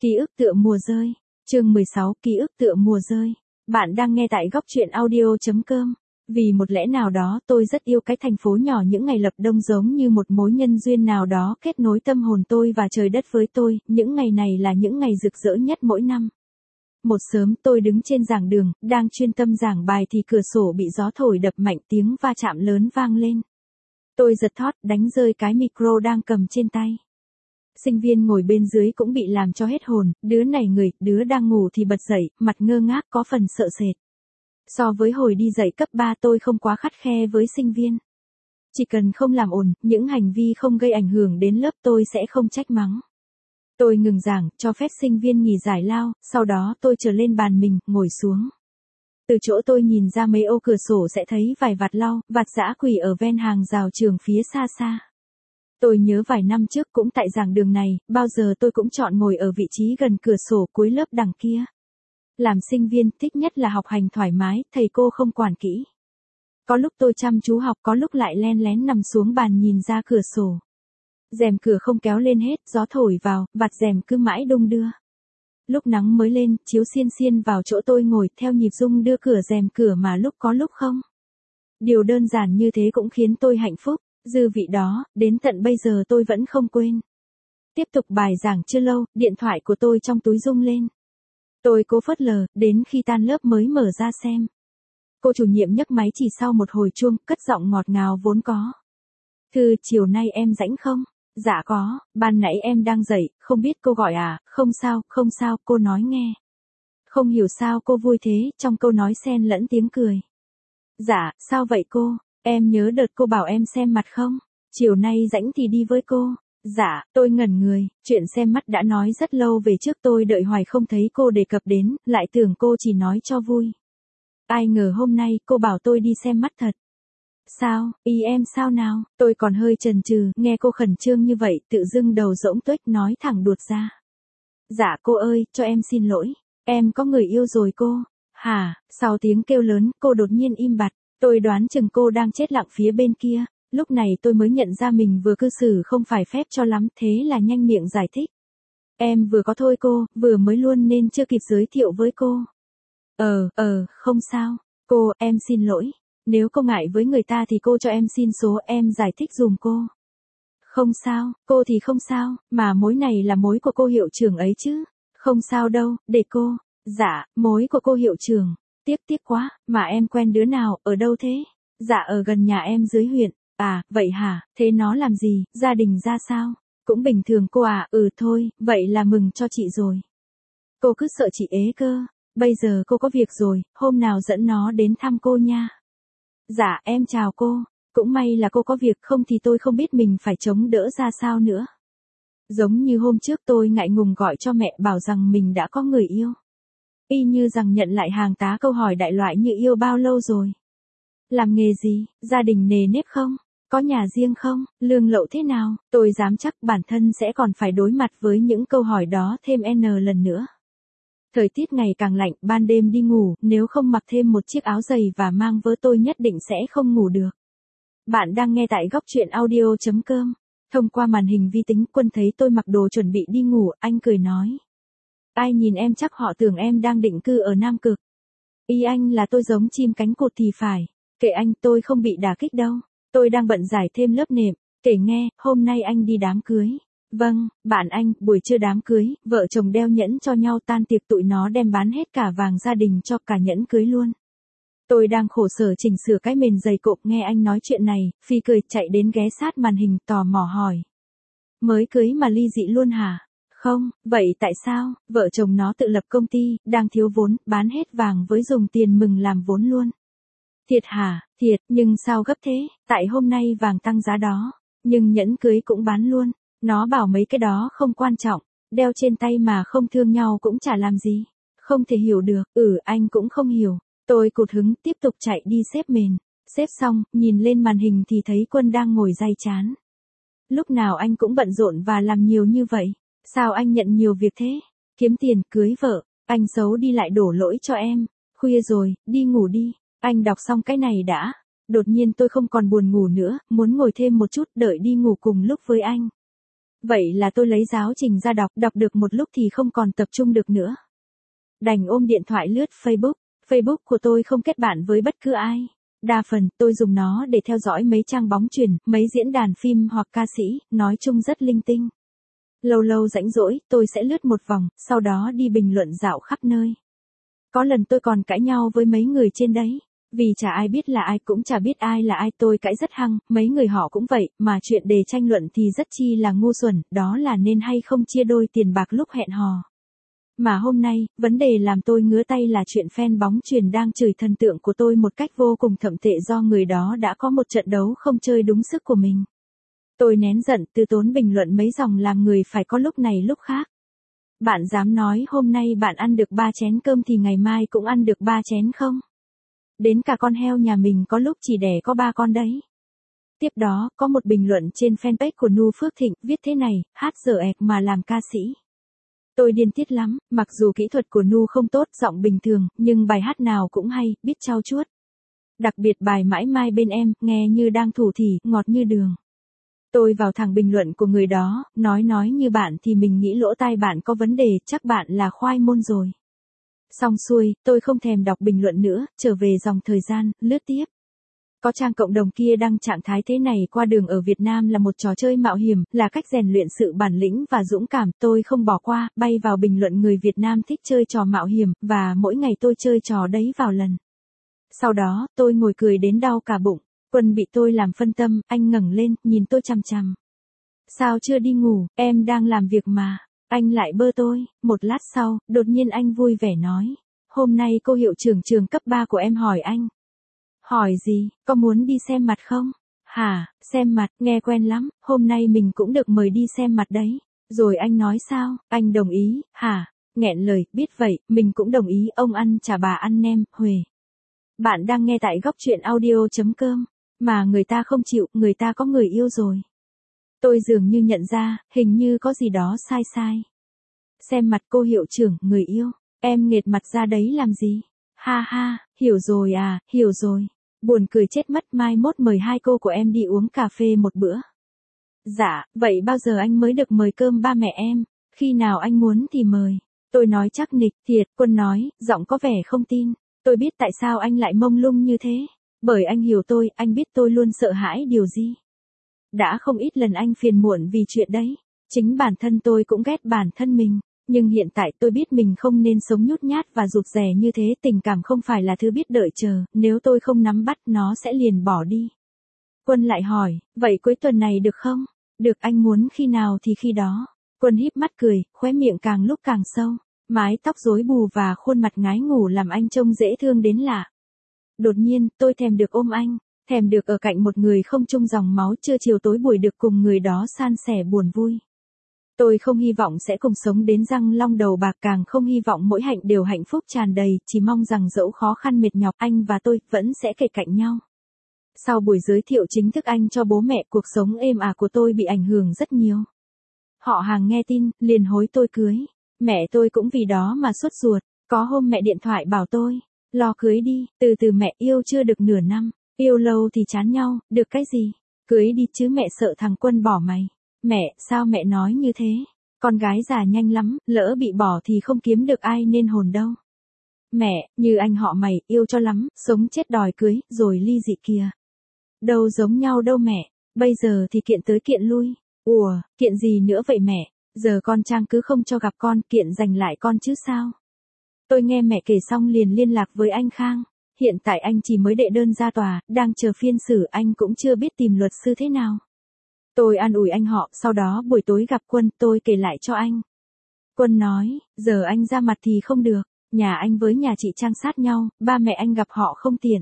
Ký ức tựa mùa rơi. Chương 16, ký ức tựa mùa rơi. Bạn đang nghe tại góc truyện audio.com. Vì một lẽ nào đó tôi rất yêu cái thành phố nhỏ những ngày lập đông giống như một mối nhân duyên nào đó kết nối tâm hồn tôi và trời đất với tôi, những ngày này là những ngày rực rỡ nhất mỗi năm. Một sớm tôi đứng trên giảng đường, đang chuyên tâm giảng bài thì cửa sổ bị gió thổi đập mạnh, tiếng va chạm lớn vang lên. Tôi giật thót, đánh rơi cái micro đang cầm trên tay. Sinh viên ngồi bên dưới cũng bị làm cho hết hồn, đứa này người, đứa đang ngủ thì bật dậy, mặt ngơ ngác có phần sợ sệt. So với hồi đi dạy cấp 3 tôi không quá khắt khe với sinh viên. Chỉ cần không làm ồn, những hành vi không gây ảnh hưởng đến lớp tôi sẽ không trách mắng. Tôi ngừng giảng, cho phép sinh viên nghỉ giải lao, sau đó tôi trở lên bàn mình, ngồi xuống. Từ chỗ tôi nhìn ra mấy ô cửa sổ sẽ thấy vài vạt lau, vạt dã quỳ ở ven hàng rào trường phía xa xa. Tôi nhớ vài năm trước cũng tại giảng đường này, bao giờ tôi cũng chọn ngồi ở vị trí gần cửa sổ cuối lớp đằng kia. Làm sinh viên, thích nhất là học hành thoải mái, thầy cô không quản kỹ. Có lúc tôi chăm chú học, có lúc lại len lén nằm xuống bàn nhìn ra cửa sổ. Rèm cửa không kéo lên hết, gió thổi vào, vạt rèm cứ mãi đung đưa. Lúc nắng mới lên, chiếu xiên xiên vào chỗ tôi ngồi, theo nhịp rung đưa cửa rèm cửa mà lúc có lúc không. Điều đơn giản như thế cũng khiến tôi hạnh phúc. Dư vị đó, đến tận bây giờ tôi vẫn không quên. Tiếp tục bài giảng chưa lâu, điện thoại của tôi trong túi rung lên. Tôi cố phớt lờ, đến khi tan lớp mới mở ra xem. Cô chủ nhiệm nhấc máy chỉ sau một hồi chuông, cất giọng ngọt ngào vốn có. Thư, chiều nay em rảnh không? Dạ có, ban nãy em đang dậy, không biết cô gọi à, không sao, cô nói nghe. Không hiểu sao cô vui thế, trong câu nói xen lẫn tiếng cười. Dạ, sao vậy cô? Em nhớ đợt cô bảo em xem mặt không? Chiều nay rảnh thì đi với cô. Dạ, tôi ngẩn người, chuyện xem mắt đã nói rất lâu về trước tôi đợi hoài không thấy cô đề cập đến, lại tưởng cô chỉ nói cho vui. Ai ngờ hôm nay cô bảo tôi đi xem mắt thật. Sao, ý em sao nào? Tôi còn hơi chần chừ, nghe cô khẩn trương như vậy, tự dưng đầu rỗng tuếch nói thẳng đuột ra. Dạ cô ơi, cho em xin lỗi, em có người yêu rồi cô. Hả, sau tiếng kêu lớn, cô đột nhiên im bặt. Tôi đoán chừng cô đang chết lặng phía bên kia, lúc này tôi mới nhận ra mình vừa cư xử không phải phép cho lắm, thế là nhanh miệng giải thích. Em vừa có thôi cô, vừa mới luôn nên chưa kịp giới thiệu với cô. Không sao, cô, em xin lỗi, nếu cô ngại với người ta thì cô cho em xin số, em giải thích dùm cô. Không sao, cô thì không sao, mà mối này là mối của cô hiệu trưởng ấy chứ. Không sao đâu, để cô. Dạ, mối của cô hiệu trưởng. Tiếc quá, mà em quen đứa nào, ở đâu thế? Dạ ở gần nhà em dưới huyện. À, vậy hả, thế nó làm gì, gia đình ra sao? Cũng bình thường cô à, thôi, vậy là mừng cho chị rồi. Cô cứ sợ chị ế cơ, bây giờ cô có việc rồi, hôm nào dẫn nó đến thăm cô nha. Dạ, em chào cô, cũng may là cô có việc không thì tôi không biết mình phải chống đỡ ra sao nữa. Giống như hôm trước tôi ngại ngùng gọi cho mẹ bảo rằng mình đã có người yêu. Y như rằng nhận lại hàng tá câu hỏi đại loại như yêu bao lâu rồi? Làm nghề gì? Gia đình nề nếp không? Có nhà riêng không? Lương lậu thế nào? Tôi dám chắc bản thân sẽ còn phải đối mặt với những câu hỏi đó thêm N lần nữa. Thời tiết ngày càng lạnh, ban đêm đi ngủ, nếu không mặc thêm một chiếc áo dày và mang vớ tôi nhất định sẽ không ngủ được. Bạn đang nghe tại góc truyện audio.com. Thông qua màn hình vi tính, Quân thấy tôi mặc đồ chuẩn bị đi ngủ, anh cười nói. Ai nhìn em chắc họ tưởng em đang định cư ở Nam Cực. Ý anh là tôi giống chim cánh cụt thì phải. Kệ anh, tôi không bị đả kích đâu. Tôi đang bận giải thêm lớp nệm. Kể nghe, hôm nay anh đi đám cưới. Vâng, bạn anh, buổi trưa đám cưới, vợ chồng đeo nhẫn cho nhau, tan tiệc tụi nó đem bán hết cả vàng gia đình cho cả nhẫn cưới luôn. Tôi đang khổ sở chỉnh sửa cái mền dày cộp nghe anh nói chuyện này, phi cười chạy đến ghé sát màn hình tò mò hỏi. Mới cưới mà ly dị luôn hả? Không, vậy tại sao? Vợ chồng nó tự lập công ty, đang thiếu vốn, bán hết vàng với dùng tiền mừng làm vốn luôn. Thiệt hả? Thiệt, nhưng sao gấp thế? Tại hôm nay vàng tăng giá đó, nhưng nhẫn cưới cũng bán luôn. Nó bảo mấy cái đó không quan trọng, đeo trên tay mà không thương nhau cũng chả làm gì. Không thể hiểu được, anh cũng không hiểu. Tôi cụt hứng tiếp tục chạy đi xếp mền. Xếp xong, nhìn lên màn hình thì thấy Quân đang ngồi day chán. Lúc nào anh cũng bận rộn và làm nhiều như vậy. Sao anh nhận nhiều việc thế? Kiếm tiền, cưới vợ, anh xấu đi lại đổ lỗi cho em. Khuya rồi, đi ngủ đi. Anh đọc xong cái này đã. Đột nhiên tôi không còn buồn ngủ nữa, muốn ngồi thêm một chút đợi đi ngủ cùng lúc với anh. Vậy là tôi lấy giáo trình ra đọc được một lúc thì không còn tập trung được nữa. Đành ôm điện thoại lướt Facebook. Facebook của tôi không kết bạn với bất cứ ai. Đa phần, tôi dùng nó để theo dõi mấy trang bóng chuyền, mấy diễn đàn phim hoặc ca sĩ, nói chung rất linh tinh. Lâu lâu rảnh rỗi, tôi sẽ lướt một vòng, sau đó đi bình luận dạo khắp nơi. Có lần tôi còn cãi nhau với mấy người trên đấy. Vì chả ai biết là ai, cũng chả biết ai là ai, tôi cãi rất hăng, mấy người họ cũng vậy, mà chuyện đề tranh luận thì rất chi là ngu xuẩn, đó là nên hay không chia đôi tiền bạc lúc hẹn hò. Mà hôm nay, vấn đề làm tôi ngứa tay là chuyện fan bóng chuyền đang chửi thần tượng của tôi một cách vô cùng thậm tệ do người đó đã có một trận đấu không chơi đúng sức của mình. Tôi nén giận, từ tốn bình luận mấy dòng làm người phải có lúc này lúc khác. Bạn dám nói hôm nay bạn ăn được 3 chén cơm thì ngày mai cũng ăn được 3 chén không? Đến cả con heo nhà mình có lúc chỉ đẻ có 3 con đấy. Tiếp đó, có một bình luận trên fanpage của Nu Phước Thịnh, viết thế này, hát dở ẹc mà làm ca sĩ. Tôi điên tiết lắm, mặc dù kỹ thuật của Nu không tốt, giọng bình thường, nhưng bài hát nào cũng hay, biết trau chuốt. Đặc biệt bài Mãi Mai Bên Em, nghe như đang thủ thỉ, ngọt như đường. Tôi vào thẳng bình luận của người đó, nói như bạn thì mình nghĩ lỗ tai bạn có vấn đề, chắc bạn là khoai môn rồi. Xong xuôi, tôi không thèm đọc bình luận nữa, trở về dòng thời gian, lướt tiếp. Có trang cộng đồng kia đăng trạng thái thế này qua đường ở Việt Nam là một trò chơi mạo hiểm, là cách rèn luyện sự bản lĩnh và dũng cảm, tôi không bỏ qua, bay vào bình luận người Việt Nam thích chơi trò mạo hiểm, và mỗi ngày tôi chơi trò đấy vào lần. Sau đó, tôi ngồi cười đến đau cả bụng, Quân bị tôi làm phân tâm, anh ngẩng lên, nhìn tôi chằm chằm. Sao chưa đi ngủ, em đang làm việc mà. Anh lại bơ tôi, một lát sau, đột nhiên anh vui vẻ nói. Hôm nay cô hiệu trưởng trường cấp 3 của em hỏi anh. Hỏi gì, có muốn đi xem mặt không? Hả, xem mặt, nghe quen lắm, hôm nay mình cũng được mời đi xem mặt đấy. Rồi anh nói sao, anh đồng ý, hả? Nghẹn lời, biết vậy, mình cũng đồng ý, ông ăn chả bà ăn nem, huề. Bạn đang nghe tại góc truyện audio.com, mà người ta không chịu, người ta có người yêu rồi. Tôi dường như nhận ra, hình như có gì đó sai sai. Xem mặt cô hiệu trưởng, người yêu, em nghệt mặt ra đấy làm gì? Ha ha, hiểu rồi à, hiểu rồi. Buồn cười chết mất, mai mốt mời hai cô của em đi uống cà phê một bữa. Dạ, vậy bao giờ anh mới được mời cơm ba mẹ em? Khi nào anh muốn thì mời. Tôi nói chắc nịch, thiệt, Quân nói, giọng có vẻ không tin. Tôi biết tại sao anh lại mông lung như thế. Bởi anh hiểu tôi, anh biết tôi luôn sợ hãi điều gì. Đã không ít lần anh phiền muộn vì chuyện đấy. Chính bản thân tôi cũng ghét bản thân mình. Nhưng hiện tại tôi biết mình không nên sống nhút nhát và rụt rè như thế. Tình cảm không phải là thứ biết đợi chờ. Nếu tôi không nắm bắt nó sẽ liền bỏ đi. Quân lại hỏi, vậy cuối tuần này được không? Được, anh muốn khi nào thì khi đó. Quân híp mắt cười, khóe miệng càng lúc càng sâu. Mái tóc rối bù và khuôn mặt ngái ngủ làm anh trông dễ thương đến lạ. Đột nhiên, tôi thèm được ôm anh. Thèm được ở cạnh một người không chung dòng máu, trưa chiều tối buổi được cùng người đó san sẻ buồn vui. Tôi không hy vọng sẽ cùng sống đến răng long đầu bạc, càng không hy vọng mỗi hạnh đều hạnh phúc tràn đầy, chỉ mong rằng dẫu khó khăn mệt nhọc, anh và tôi vẫn sẽ kề cạnh nhau. Sau buổi giới thiệu chính thức anh cho bố mẹ, cuộc sống êm ả của tôi bị ảnh hưởng rất nhiều. Họ hàng nghe tin, liền hối tôi cưới. Mẹ tôi cũng vì đó mà sốt ruột, có hôm mẹ điện thoại bảo tôi, lo cưới đi, từ từ mẹ, yêu chưa được nửa năm, yêu lâu thì chán nhau, được cái gì, cưới đi chứ mẹ sợ thằng Quân bỏ mày. Mẹ, sao mẹ nói như thế? Con gái già nhanh lắm, lỡ bị bỏ thì không kiếm được ai nên hồn đâu. Mẹ, như anh họ mày, yêu cho lắm, sống chết đòi cưới, rồi ly dị kìa. Đâu giống nhau đâu mẹ, bây giờ thì kiện tới kiện lui. Ủa, kiện gì nữa vậy mẹ? Giờ con Trang cứ không cho gặp con, kiện giành lại con chứ sao? Tôi nghe mẹ kể xong liền liên lạc với anh Khang. Hiện tại anh chỉ mới đệ đơn ra tòa, đang chờ phiên xử, anh cũng chưa biết tìm luật sư thế nào. Tôi an ủi anh họ, sau đó buổi tối gặp Quân, tôi kể lại cho anh. Quân nói, giờ anh ra mặt thì không được, nhà anh với nhà chị Trang sát nhau, ba mẹ anh gặp họ không tiện.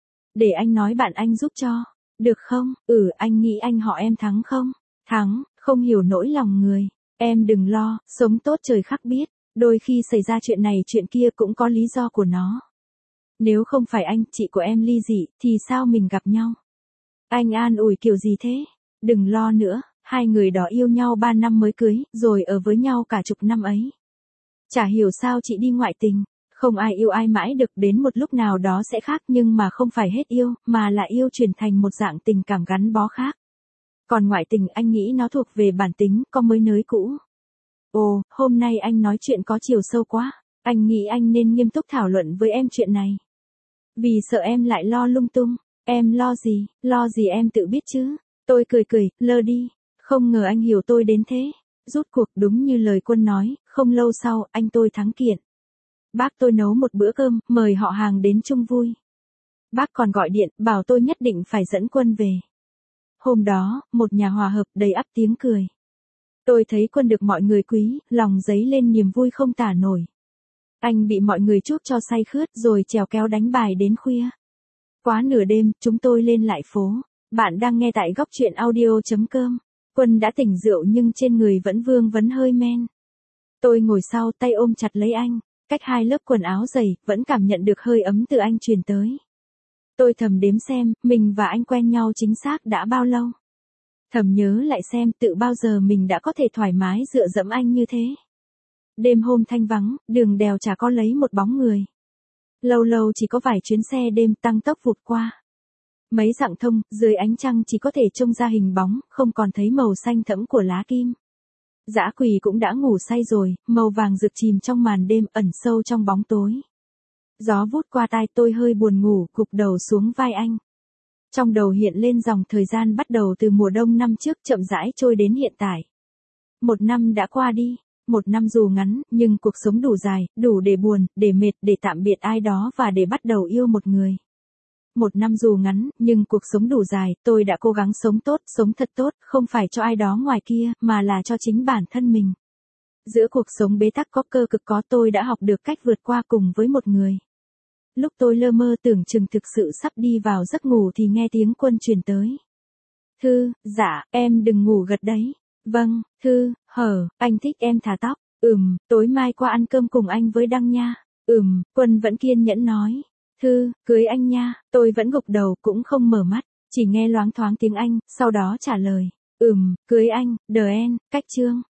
Để anh nói bạn anh giúp cho, được không? Anh nghĩ anh họ em thắng không? Thắng, không hiểu nỗi lòng người. Em đừng lo, sống tốt trời khắc biết, đôi khi xảy ra chuyện này chuyện kia cũng có lý do của nó. Nếu không phải anh, chị của em ly dị, thì sao mình gặp nhau? Anh an ủi kiểu gì thế? Đừng lo nữa, hai người đó yêu nhau 3 năm mới cưới, rồi ở với nhau cả chục năm ấy. Chả hiểu sao chị đi ngoại tình, không ai yêu ai mãi được, đến một lúc nào đó sẽ khác, nhưng mà không phải hết yêu, mà là yêu chuyển thành một dạng tình cảm gắn bó khác. Còn ngoại tình anh nghĩ nó thuộc về bản tính, có mới nới cũ. Ồ, hôm nay anh nói chuyện có chiều sâu quá. Anh nghĩ anh nên nghiêm túc thảo luận với em chuyện này. Vì sợ em lại lo lung tung. Em lo gì em tự biết chứ. Tôi cười, lơ đi. Không ngờ anh hiểu tôi đến thế. Rút cuộc đúng như lời Quân nói, không lâu sau, anh tôi thắng kiện. Bác tôi nấu một bữa cơm, mời họ hàng đến chung vui. Bác còn gọi điện, bảo tôi nhất định phải dẫn Quân về. Hôm đó, một nhà hòa hợp đầy ắp tiếng cười. Tôi thấy Quân được mọi người quý, lòng dấy lên niềm vui không tả nổi. Anh bị mọi người chuốc cho say khướt rồi chèo kéo đánh bài đến khuya. Quá nửa đêm, chúng tôi lên lại phố. Bạn đang nghe tại góc truyện audio.com. Quân đã tỉnh rượu nhưng trên người vẫn vương vấn hơi men. Tôi ngồi sau tay ôm chặt lấy anh, cách 2 lớp quần áo dày, vẫn cảm nhận được hơi ấm từ anh truyền tới. Tôi thầm đếm xem, mình và anh quen nhau chính xác đã bao lâu. Thầm nhớ lại xem tự bao giờ mình đã có thể thoải mái dựa dẫm anh như thế. Đêm hôm thanh vắng, đường đèo chả có lấy một bóng người. Lâu lâu chỉ có vài chuyến xe đêm tăng tốc vụt qua. Mấy dặm thông, dưới ánh trăng chỉ có thể trông ra hình bóng, không còn thấy màu xanh thẫm của lá kim. Dã quỳ cũng đã ngủ say rồi, màu vàng rực chìm trong màn đêm ẩn sâu trong bóng tối. Gió vút qua tai tôi hơi buồn ngủ, gục đầu xuống vai anh. Trong đầu hiện lên dòng thời gian bắt đầu từ mùa đông năm trước chậm rãi trôi đến hiện tại. 1 năm đã qua đi, 1 năm dù ngắn, nhưng cuộc sống đủ dài, đủ để buồn, để mệt, để tạm biệt ai đó và để bắt đầu yêu một người. 1 năm dù ngắn, nhưng cuộc sống đủ dài, tôi đã cố gắng sống tốt, sống thật tốt, không phải cho ai đó ngoài kia, mà là cho chính bản thân mình. Giữa cuộc sống bế tắc có cơ cực có tôi đã học được cách vượt qua cùng với một người. Lúc tôi lơ mơ tưởng chừng thực sự sắp đi vào giấc ngủ thì nghe tiếng Quân truyền tới. Thư, dạ, em đừng ngủ gật đấy. Vâng, Thư, anh thích em thả tóc. Tối mai qua ăn cơm cùng anh với Đăng nha. Quân vẫn kiên nhẫn nói. Thư, cưới anh nha. Tôi vẫn gục đầu cũng không mở mắt, chỉ nghe loáng thoáng tiếng Anh, sau đó trả lời. Cưới anh, đờ en, cách chương.